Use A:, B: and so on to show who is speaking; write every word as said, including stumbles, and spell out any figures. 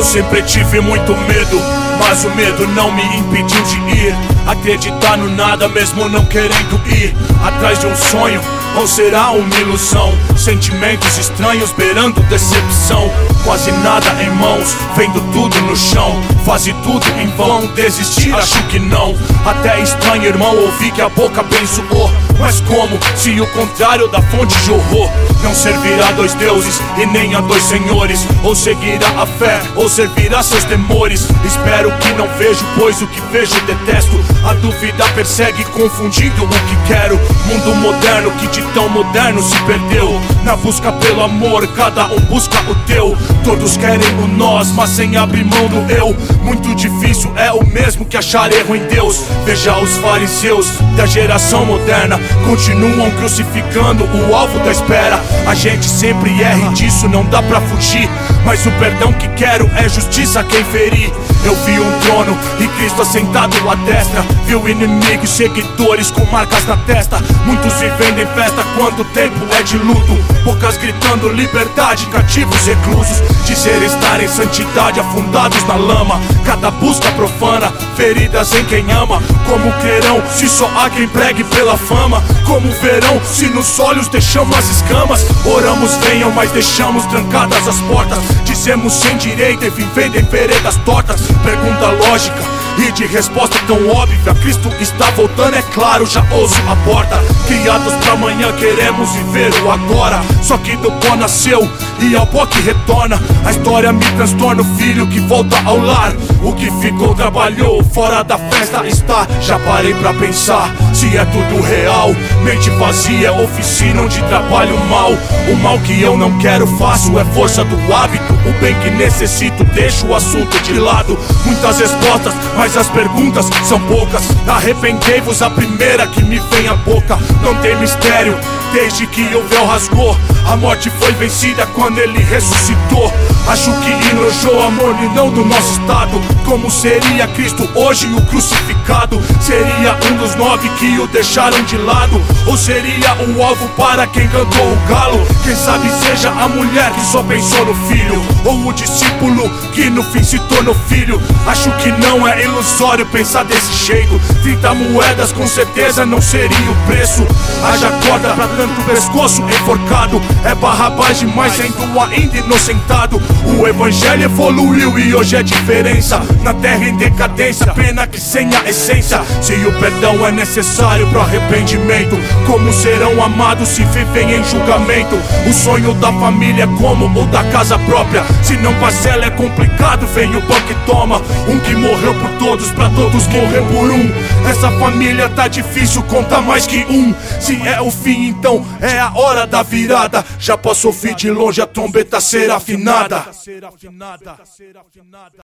A: Eu sempre tive muito medo, mas o medo não me impediu de ir. Acreditar no nada mesmo não querendo ir atrás de um sonho, ou será uma ilusão? Sentimentos estranhos beirando decepção. Quase nada em mãos, vendo tudo no chão. Quase tudo em vão, desistir acho que não. Até estranho, irmão, ouvir que a boca abençoou. Mas como, se o contrário da fonte jorrou? Não servirá a dois deuses e nem a dois senhores. Ou seguirá a fé, ou servirá seus temores. Espero que não vejo, pois o que vejo detesto. A dúvida persegue, confundindo o que quero. Mundo moderno que de tão moderno se perdeu. Na busca pelo amor, cada um busca o teu. Todos querem o nós, mas sem abrir mão do eu. Muito difícil, é o mesmo que achar erro em Deus. Veja os fariseus da geração moderna, continuam crucificando o alvo da espera. A gente sempre erra e disso não dá pra fugir, mas o perdão que quero é justiça a quem ferir. Eu vi um trono e Cristo assentado à destra. Viu inimigos, seguidores com marcas na testa. Muitos vivendo em festa quando o tempo é de luto. Poucas gritando liberdade, cativos reclusos. Dizer estar em santidade, afundados na lama. Cada busca profana, feridas em quem ama. Como crerão se só há quem pregue pela fama? Como verão se nos olhos deixamos as escamas? Oramos venham, mas deixamos trancadas as portas. Dizemos sem direito e vivendo em veredas tortas. Pergunta lógica e de resposta tão óbvia. Cristo está voltando, é claro, já ouço a porta. Criados pra amanhã, queremos viver o agora. Só que do pó nasceu e ao pó que retorna. A história me transtorna, o filho que volta ao lar. O que ficou trabalhou, fora da festa está. Já parei pra pensar se é tudo real. Mente vazia, oficina onde trabalho mal. O mal que eu não quero faço, é força do hábito. O bem que necessito, deixo o assunto de lado. Muitas respostas, mas as perguntas são poucas. Arrependei-vos, a primeira que me vem à boca. Não tem mistério, desde que o véu rasgou. A morte foi vencida quando ele ressuscitou. Acho que enojou a mornidão do nosso estado. Como seria Cristo hoje o crucificado? Seria um dos nove que o deixaram de lado? Ou seria o alvo para quem cantou o galo? Quem sabe seja a mulher que só pensou no filho, ou o discípulo que no fim se tornou filho. Acho que não é ilusório pensar desse jeito. Trinta moedas com certeza não seria o preço. Haja corda pra tanto pescoço enforcado. É Barrabás demais sendo ainda inocentado. O evangelho evoluiu e hoje é diferença. Na terra em decadência, pena que sem a essência. Se o perdão é necessário pro arrependimento, como serão amados se vivem em julgamento? O sonho da família é como o da casa própria. Se não parcela é complicado, vem o pão que toma. Um que morreu por todos, pra todos morrer por um. Essa família tá difícil, conta mais que um. Se é o fim, então é a hora da virada. Já posso ouvir de longe a trombeta ser afinada.